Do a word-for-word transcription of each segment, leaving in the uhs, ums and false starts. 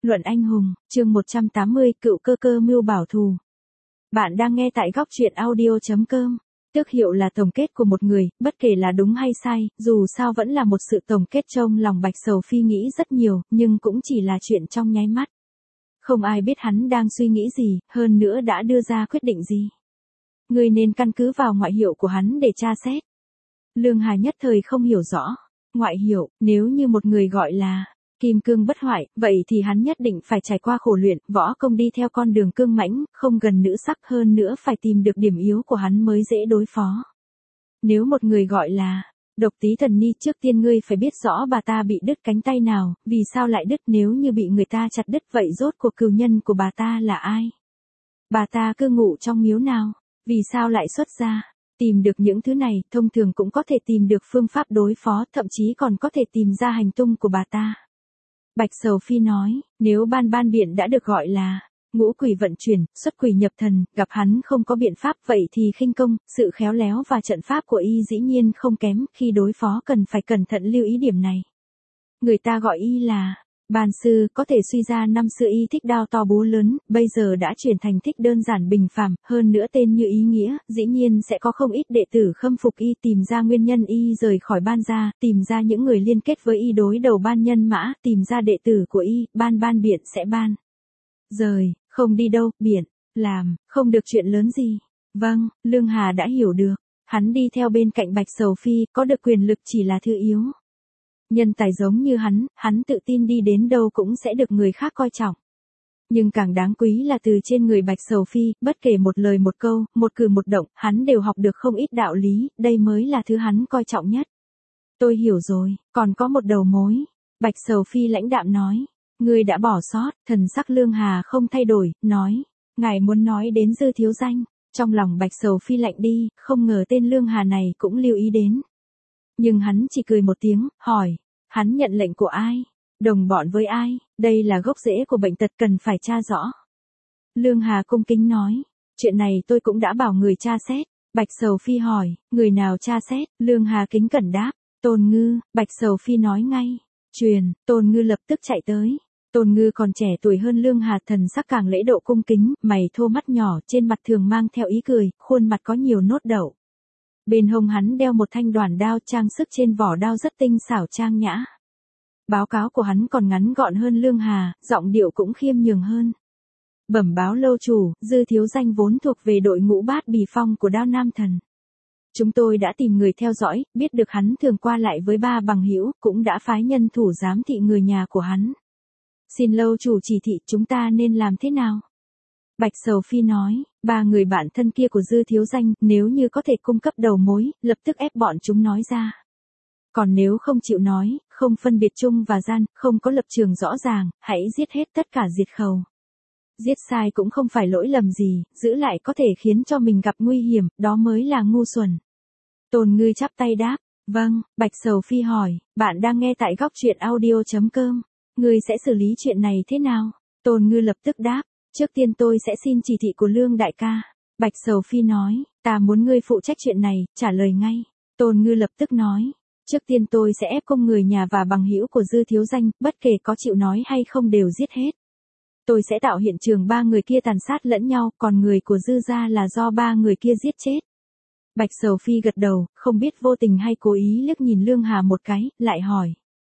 Luận anh hùng, chương một trăm tám mươi, cựu cơ cơ mưu bảo thù. Bạn đang nghe tại góc truyện audio.com. Tước hiệu là tổng kết của một người, bất kể là đúng hay sai, dù sao vẫn là một sự tổng kết. Trong lòng Bạch Sầu Phi nghĩ rất nhiều, nhưng cũng chỉ là chuyện trong nháy mắt. Không ai biết hắn đang suy nghĩ gì, hơn nữa đã đưa ra quyết định gì. Người nên căn cứ vào ngoại hiệu của hắn để tra xét. Lương Hà nhất thời không hiểu rõ. Ngoại hiệu, nếu như một người gọi là kim cương bất hoại, vậy thì hắn nhất định phải trải qua khổ luyện, võ công đi theo con đường cương mãnh, không gần nữ sắc, hơn nữa phải tìm được điểm yếu của hắn mới dễ đối phó. Nếu một người gọi là Độc Tí Thần Ni, trước tiên ngươi phải biết rõ bà ta bị đứt cánh tay nào, vì sao lại đứt, nếu như bị người ta chặt đứt vậy rốt cuộc cừu nhân của bà ta là ai? Bà ta cư ngụ trong miếu nào? Vì sao lại xuất gia? Tìm được những thứ này, thông thường cũng có thể tìm được phương pháp đối phó, thậm chí còn có thể tìm ra hành tung của bà ta. Bạch Sầu Phi nói, nếu Ban Ban Biện đã được gọi là ngũ quỷ vận chuyển, xuất quỷ nhập thần, gặp hắn không có biện pháp, vậy thì khinh công, sự khéo léo và trận pháp của y dĩ nhiên không kém, khi đối phó cần phải cẩn thận lưu ý điểm này. Người ta gọi y là Ban Sư, có thể suy ra năm xưa y thích đao to búa lớn, bây giờ đã chuyển thành thích đơn giản bình phàm, hơn nữa tên như ý nghĩa, dĩ nhiên sẽ có không ít đệ tử khâm phục y, tìm ra nguyên nhân y rời khỏi Ban gia, tìm ra những người liên kết với y đối đầu Ban Nhân Mã, tìm ra đệ tử của y, Ban Ban Biện sẽ ban. Rời, không đi đâu, Biện, làm, không được chuyện lớn gì. Vâng, Lương Hà đã hiểu được, hắn đi theo bên cạnh Bạch Sầu Phi, có được quyền lực chỉ là thứ yếu. Nhân tài giống như hắn, hắn tự tin đi đến đâu cũng sẽ được người khác coi trọng. Nhưng càng đáng quý là từ trên người Bạch Sầu Phi, bất kể một lời một câu, một cử một động, hắn đều học được không ít đạo lý, đây mới là thứ hắn coi trọng nhất. Tôi hiểu rồi, còn có một đầu mối. Bạch Sầu Phi lãnh đạm nói, người đã bỏ sót, thần sắc Lương Hà không thay đổi, nói, ngài muốn nói đến Dư Thiếu Danh. Trong lòng Bạch Sầu Phi lạnh đi, không ngờ tên Lương Hà này cũng lưu ý đến. Nhưng hắn chỉ cười một tiếng, hỏi, hắn nhận lệnh của ai? Đồng bọn với ai? Đây là gốc rễ của bệnh tật, cần phải tra rõ. Lương Hà cung kính nói, chuyện này tôi cũng đã bảo người tra xét. Bạch Sầu Phi hỏi, người nào tra xét? Lương Hà kính cẩn đáp, Tôn Ngư. Bạch Sầu Phi nói ngay, truyền. Tôn Ngư lập tức chạy tới. Tôn Ngư còn trẻ tuổi hơn Lương Hà, thần sắc càng lễ độ cung kính, mày thô mắt nhỏ, trên mặt thường mang theo ý cười, khuôn mặt có nhiều nốt đậu. Bên hông hắn đeo một thanh đoản đao, trang sức trên vỏ đao rất tinh xảo trang nhã. Báo cáo của hắn còn ngắn gọn hơn Lương Hà, giọng điệu cũng khiêm nhường hơn. Bẩm báo lâu chủ, Dư Thiếu Danh vốn thuộc về đội ngũ Bát Bì Phong của Đao Nam Thần. Chúng tôi đã tìm người theo dõi, biết được hắn thường qua lại với ba bằng hữu, cũng đã phái nhân thủ giám thị người nhà của hắn. Xin lâu chủ chỉ thị chúng ta nên làm thế nào? Bạch Sầu Phi nói, ba người bạn thân kia của Dư Thiếu Danh, nếu như có thể cung cấp đầu mối, lập tức ép bọn chúng nói ra. Còn nếu không chịu nói, không phân biệt trung và gian, không có lập trường rõ ràng, hãy giết hết tất cả, diệt khẩu. Giết sai cũng không phải lỗi lầm gì, giữ lại có thể khiến cho mình gặp nguy hiểm, đó mới là ngu xuẩn. Tôn Ngư chắp tay đáp, vâng. Bạch Sầu Phi hỏi, bạn đang nghe tại góc truyện audio.com, ngươi sẽ xử lý chuyện này thế nào? Tôn Ngư lập tức đáp, trước tiên tôi sẽ xin chỉ thị của Lương đại ca. Bạch Sầu Phi nói, ta muốn ngươi phụ trách chuyện này, trả lời ngay. Tôn Ngư lập tức nói, trước tiên tôi sẽ ép công người nhà và bằng hữu của Dư Thiếu Danh, bất kể có chịu nói hay không đều giết hết. Tôi sẽ tạo hiện trường ba người kia tàn sát lẫn nhau, còn người của Dư gia là do ba người kia giết chết. Bạch Sầu Phi gật đầu, không biết vô tình hay cố ý liếc nhìn Lương Hà một cái, lại hỏi.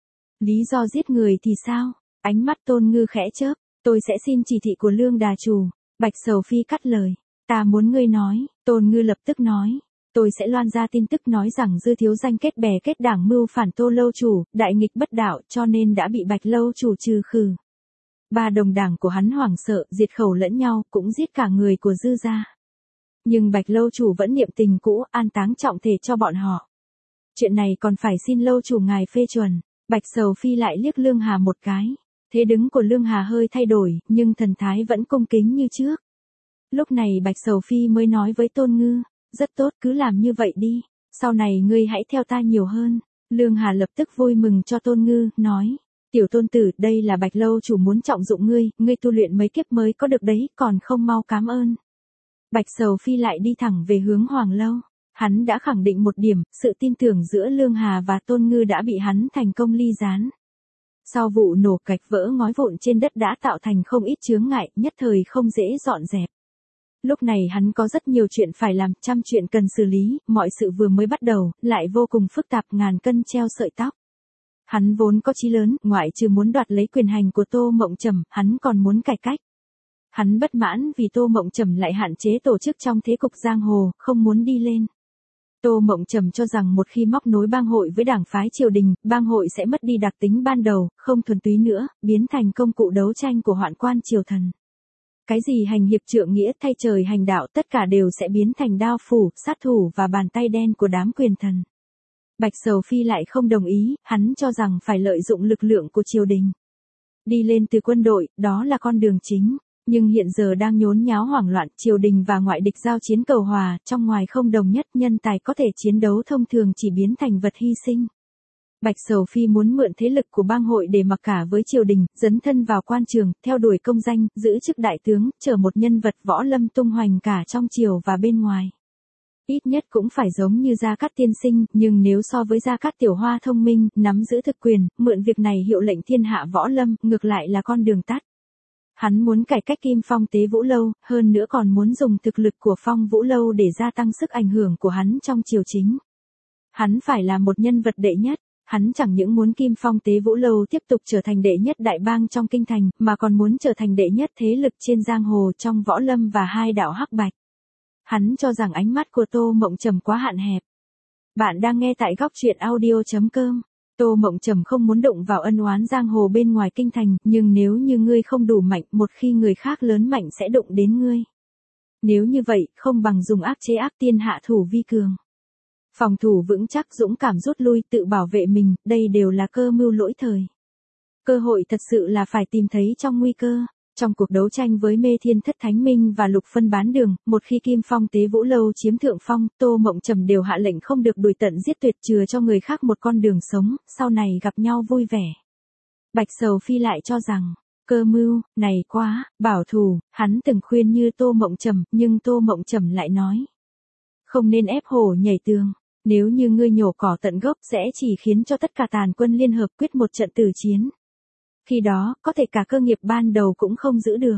Lý do giết người thì sao? Ánh mắt Tôn Ngư khẽ chớp, tôi sẽ xin chỉ thị của Lương đà chủ. Bạch Sầu Phi cắt lời, ta muốn ngươi nói. Tôn Ngư lập tức nói, tôi sẽ loan ra tin tức nói rằng Dư Thiếu Danh kết bè kết đảng mưu phản Tô lâu chủ, đại nghịch bất đạo, cho nên đã bị Bạch lâu chủ trừ khử. Ba đồng đảng của hắn hoảng sợ, diệt khẩu lẫn nhau, cũng giết cả người của Dư gia. Nhưng Bạch lâu chủ vẫn niệm tình cũ, an táng trọng thể cho bọn họ. Chuyện này còn phải xin lâu chủ ngài phê chuẩn. Bạch Sầu Phi lại liếc Lương Hà một cái. Thế đứng của Lương Hà hơi thay đổi, nhưng thần thái vẫn cung kính như trước. Lúc này Bạch Sầu Phi mới nói với Tôn Ngư, rất tốt, cứ làm như vậy đi, sau này ngươi hãy theo ta nhiều hơn. Lương Hà lập tức vui mừng cho Tôn Ngư, nói, tiểu tôn tử, đây là Bạch lâu chủ muốn trọng dụng ngươi, ngươi tu luyện mấy kiếp mới có được đấy, còn không mau cám ơn. Bạch Sầu Phi lại đi thẳng về hướng Hoàng lâu. Hắn đã khẳng định một điểm, sự tin tưởng giữa Lương Hà và Tôn Ngư đã bị hắn thành công ly gián. Sau vụ nổ gạch vỡ ngói vụn trên đất đã tạo thành không ít chướng ngại, nhất thời không dễ dọn dẹp. Lúc này hắn có rất nhiều chuyện phải làm, trăm chuyện cần xử lý, mọi sự vừa mới bắt đầu, lại vô cùng phức tạp, ngàn cân treo sợi tóc. Hắn vốn có chí lớn, ngoại trừ muốn đoạt lấy quyền hành của Tô Mộng Trầm, hắn còn muốn cải cách. Hắn bất mãn vì Tô Mộng Trầm lại hạn chế tổ chức trong thế cục giang hồ, không muốn đi lên. Tô Mộng Trầm cho rằng một khi móc nối bang hội với đảng phái triều đình, bang hội sẽ mất đi đặc tính ban đầu, không thuần túy nữa, biến thành công cụ đấu tranh của hoạn quan triều thần. Cái gì hành hiệp trượng nghĩa thay trời hành đạo tất cả đều sẽ biến thành đao phủ, sát thủ và bàn tay đen của đám quyền thần. Bạch Sầu Phi lại không đồng ý, hắn cho rằng phải lợi dụng lực lượng của triều đình. Đi lên từ quân đội, đó là con đường chính. Nhưng hiện giờ đang nhốn nháo hoảng loạn, triều đình và ngoại địch giao chiến cầu hòa, trong ngoài không đồng nhất, nhân tài có thể chiến đấu thông thường chỉ biến thành vật hy sinh. Bạch Sầu Phi muốn mượn thế lực của bang hội để mặc cả với triều đình, dấn thân vào quan trường, theo đuổi công danh, giữ chức đại tướng, trở một nhân vật võ lâm tung hoành cả trong triều và bên ngoài. Ít nhất cũng phải giống như Gia Cát tiên sinh, nhưng nếu so với Gia Cát tiểu hoa thông minh, nắm giữ thực quyền, mượn việc này hiệu lệnh thiên hạ võ lâm, ngược lại là con đường tắt. Hắn muốn cải cách Kim Phong Tế Vũ Lâu, hơn nữa còn muốn dùng thực lực của Phong Vũ Lâu để gia tăng sức ảnh hưởng của hắn trong triều chính. Hắn phải là một nhân vật đệ nhất, hắn chẳng những muốn Kim Phong Tế Vũ Lâu tiếp tục trở thành đệ nhất đại bang trong kinh thành, mà còn muốn trở thành đệ nhất thế lực trên giang hồ trong võ lâm và hai đạo hắc bạch. Hắn cho rằng ánh mắt của Tô Mộng Trầm quá hạn hẹp. Bạn đang nghe tại góc truyện audio chấm com. Tô Mộng Trầm không muốn đụng vào ân oán giang hồ bên ngoài kinh thành, nhưng nếu như ngươi không đủ mạnh, một khi người khác lớn mạnh sẽ đụng đến ngươi. Nếu như vậy, không bằng dùng ác chế ác, tiên hạ thủ vi cường. Phòng thủ vững chắc, dũng cảm rút lui, tự bảo vệ mình, đây đều là cơ mưu lỗi thời. Cơ hội thật sự là phải tìm thấy trong nguy cơ. Trong cuộc đấu tranh với Mê Thiên Thất Thánh Minh và Lục Phân Bán Đường, một khi Kim Phong Tế Vũ Lâu chiếm thượng phong, Tô Mộng Trầm đều hạ lệnh không được đuổi tận giết tuyệt, chừa cho người khác một con đường sống, sau này gặp nhau vui vẻ. Bạch Sầu Phi lại cho rằng, cơ mưu, này quá, bảo thủ, hắn từng khuyên như Tô Mộng Trầm, nhưng Tô Mộng Trầm lại nói. Không nên ép hổ nhảy tường, nếu như ngươi nhổ cỏ tận gốc sẽ chỉ khiến cho tất cả tàn quân liên hợp quyết một trận tử chiến. Khi đó, có thể cả cơ nghiệp ban đầu cũng không giữ được.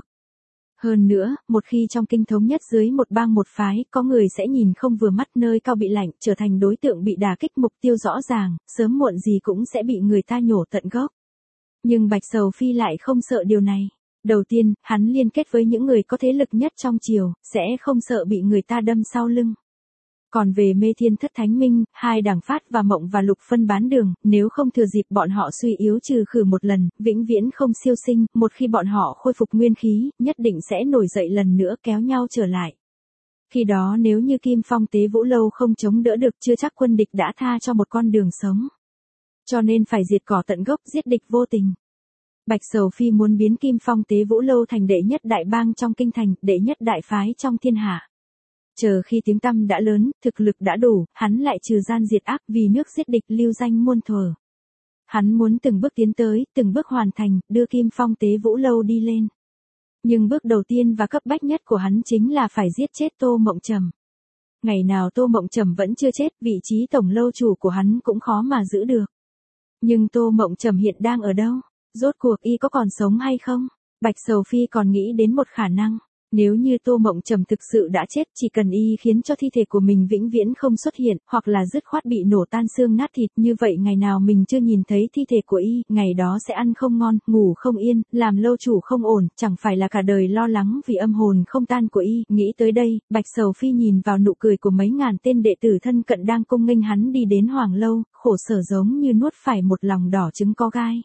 Hơn nữa, một khi trong kinh thống nhất dưới một bang một phái, có người sẽ nhìn không vừa mắt nơi cao bị lạnh, trở thành đối tượng bị đả kích, mục tiêu rõ ràng, sớm muộn gì cũng sẽ bị người ta nhổ tận gốc. Nhưng Bạch Sầu Phi lại không sợ điều này. Đầu tiên, hắn liên kết với những người có thế lực nhất trong triều, sẽ không sợ bị người ta đâm sau lưng. Còn về Mê Thiên Thất Thánh Minh, hai đảng Phát và Mộng và Lục Phân Bán Đường, nếu không thừa dịp bọn họ suy yếu trừ khử một lần, vĩnh viễn không siêu sinh, một khi bọn họ khôi phục nguyên khí, nhất định sẽ nổi dậy lần nữa kéo nhau trở lại. Khi đó nếu như Kim Phong Tế Vũ Lâu không chống đỡ được, chưa chắc quân địch đã tha cho một con đường sống. Cho nên phải diệt cỏ tận gốc, giết địch vô tình. Bạch Sầu Phi muốn biến Kim Phong Tế Vũ Lâu thành đệ nhất đại bang trong kinh thành, đệ nhất đại phái trong thiên hạ. Chờ khi tiếng tăm đã lớn, thực lực đã đủ, hắn lại trừ gian diệt ác, vì nước giết địch, lưu danh muôn thuở. Hắn muốn từng bước tiến tới, từng bước hoàn thành, đưa Kim Phong Tế Vũ Lâu đi lên. Nhưng bước đầu tiên và cấp bách nhất của hắn chính là phải giết chết Tô Mộng Trầm. Ngày nào Tô Mộng Trầm vẫn chưa chết, vị trí tổng lâu chủ của hắn cũng khó mà giữ được. Nhưng Tô Mộng Trầm hiện đang ở đâu? Rốt cuộc y có còn sống hay không? Bạch Sầu Phi còn nghĩ đến một khả năng. Nếu như Tô Mộng Trầm thực sự đã chết, chỉ cần y khiến cho thi thể của mình vĩnh viễn không xuất hiện, hoặc là dứt khoát bị nổ tan xương nát thịt, như vậy ngày nào mình chưa nhìn thấy thi thể của y, ngày đó sẽ ăn không ngon, ngủ không yên, làm lâu chủ không ổn, chẳng phải là cả đời lo lắng vì âm hồn không tan của y. Nghĩ tới đây, Bạch Sầu Phi nhìn vào nụ cười của mấy ngàn tên đệ tử thân cận đang cung nghênh hắn đi đến Hoàng Lâu, khổ sở giống như nuốt phải một lòng đỏ trứng có gai.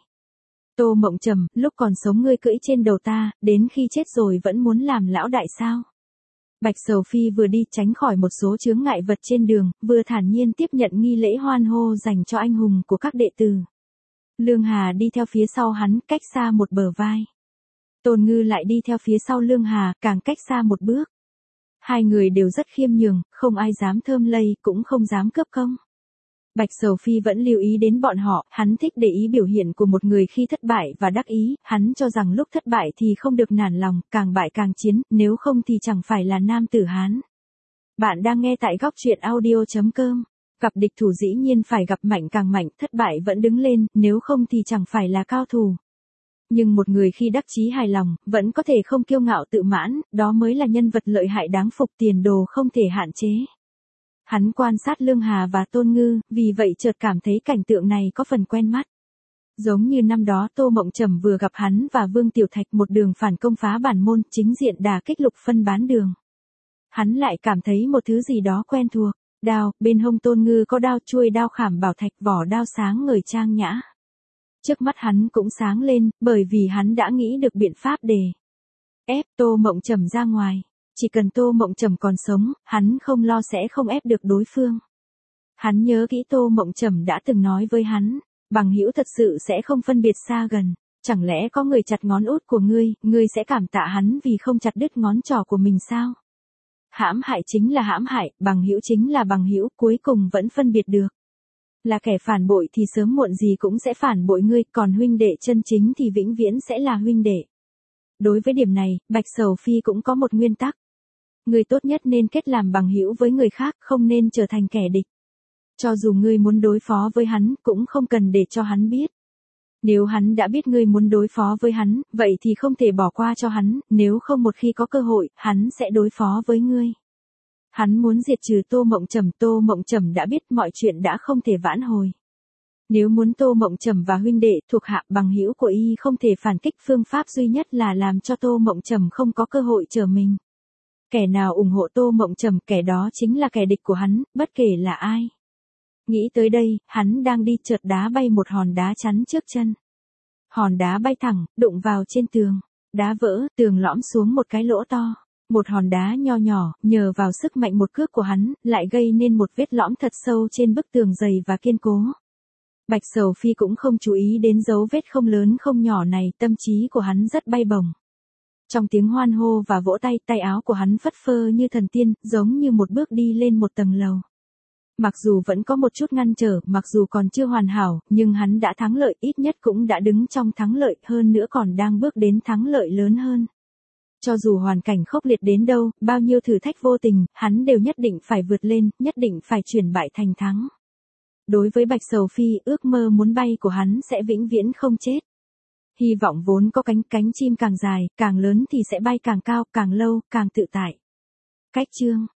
Tô Mộng Trầm, lúc còn sống ngươi cưỡi trên đầu ta, đến khi chết rồi vẫn muốn làm lão đại sao? Bạch Sầu Phi vừa đi tránh khỏi một số chướng ngại vật trên đường, vừa thản nhiên tiếp nhận nghi lễ hoan hô dành cho anh hùng của các đệ tử. Lương Hà đi theo phía sau hắn, cách xa một bờ vai. Tôn Ngư lại đi theo phía sau Lương Hà, càng cách xa một bước. Hai người đều rất khiêm nhường, không ai dám thơm lây, cũng không dám cướp công. Bạch Sầu Phi vẫn lưu ý đến bọn họ, hắn thích để ý biểu hiện của một người khi thất bại và đắc ý, hắn cho rằng lúc thất bại thì không được nản lòng, càng bại càng chiến, nếu không thì chẳng phải là nam tử Hán. Bạn đang nghe tại góc truyện audio chấm com. Gặp địch thủ dĩ nhiên phải gặp mạnh càng mạnh, thất bại vẫn đứng lên, nếu không thì chẳng phải là cao thủ. Nhưng một người khi đắc chí hài lòng, vẫn có thể không kiêu ngạo tự mãn, đó mới là nhân vật lợi hại đáng phục, tiền đồ không thể hạn chế. Hắn quan sát Lương Hà và Tôn Ngư, vì vậy chợt cảm thấy cảnh tượng này có phần quen mắt. Giống như năm đó Tô Mộng Trầm vừa gặp hắn và Vương Tiểu Thạch một đường phản công phá bản môn, chính diện đả kích Lục Phân bán đường. Hắn lại cảm thấy một thứ gì đó quen thuộc. Đao, bên hông Tôn Ngư có đao chuôi đao khảm bảo thạch, vỏ đao sáng ngời trang nhã. Trước mắt hắn cũng sáng lên, bởi vì hắn đã nghĩ được biện pháp để ép Tô Mộng Trầm ra ngoài. Chỉ cần Tô Mộng Trầm còn sống, hắn không lo sẽ không ép được đối phương. Hắn nhớ kỹ Tô Mộng Trầm đã từng nói với hắn, bằng hữu thật sự sẽ không phân biệt xa gần. Chẳng lẽ có người chặt ngón út của ngươi, ngươi sẽ cảm tạ hắn vì không chặt đứt ngón trỏ của mình sao? Hãm hại chính là hãm hại, bằng hữu chính là bằng hữu, cuối cùng vẫn phân biệt được. Là kẻ phản bội thì sớm muộn gì cũng sẽ phản bội ngươi, còn huynh đệ chân chính thì vĩnh viễn sẽ là huynh đệ. Đối với điểm này, Bạch Sầu Phi cũng có một nguyên tắc. Ngươi tốt nhất nên kết làm bằng hữu với người khác, không nên trở thành kẻ địch. Cho dù ngươi muốn đối phó với hắn, cũng không cần để cho hắn biết. Nếu hắn đã biết ngươi muốn đối phó với hắn, vậy thì không thể bỏ qua cho hắn, nếu không một khi có cơ hội, hắn sẽ đối phó với ngươi. Hắn muốn diệt trừ Tô Mộng Trầm, Tô Mộng Trầm đã biết mọi chuyện đã không thể vãn hồi. Nếu muốn Tô Mộng Trầm và huynh đệ thuộc hạ bằng hữu của y không thể phản kích, phương pháp duy nhất là làm cho Tô Mộng Trầm không có cơ hội trở mình. Kẻ nào ủng hộ Tô Mộng Trầm, kẻ đó chính là kẻ địch của hắn, bất kể là ai. Nghĩ tới đây, hắn đang đi chợt đá bay một hòn đá chắn trước chân. Hòn đá bay thẳng, đụng vào trên tường. Đá vỡ, tường lõm xuống một cái lỗ to. Một hòn đá nho nhỏ, nhờ vào sức mạnh một cước của hắn, lại gây nên một vết lõm thật sâu trên bức tường dày và kiên cố. Bạch Sầu Phi cũng không chú ý đến dấu vết không lớn không nhỏ này, tâm trí của hắn rất bay bổng. Trong tiếng hoan hô và vỗ tay, tay áo của hắn phất phơ như thần tiên, giống như một bước đi lên một tầng lầu. Mặc dù vẫn có một chút ngăn trở, mặc dù còn chưa hoàn hảo, nhưng hắn đã thắng lợi, ít nhất cũng đã đứng trong thắng lợi, hơn nữa còn đang bước đến thắng lợi lớn hơn. Cho dù hoàn cảnh khốc liệt đến đâu, bao nhiêu thử thách vô tình, hắn đều nhất định phải vượt lên, nhất định phải chuyển bại thành thắng. Đối với Bạch Sầu Phi, ước mơ muốn bay của hắn sẽ vĩnh viễn không chết. Hy vọng vốn có cánh, cánh chim càng dài, càng lớn thì sẽ bay càng cao, càng lâu, càng tự tại. Cách chương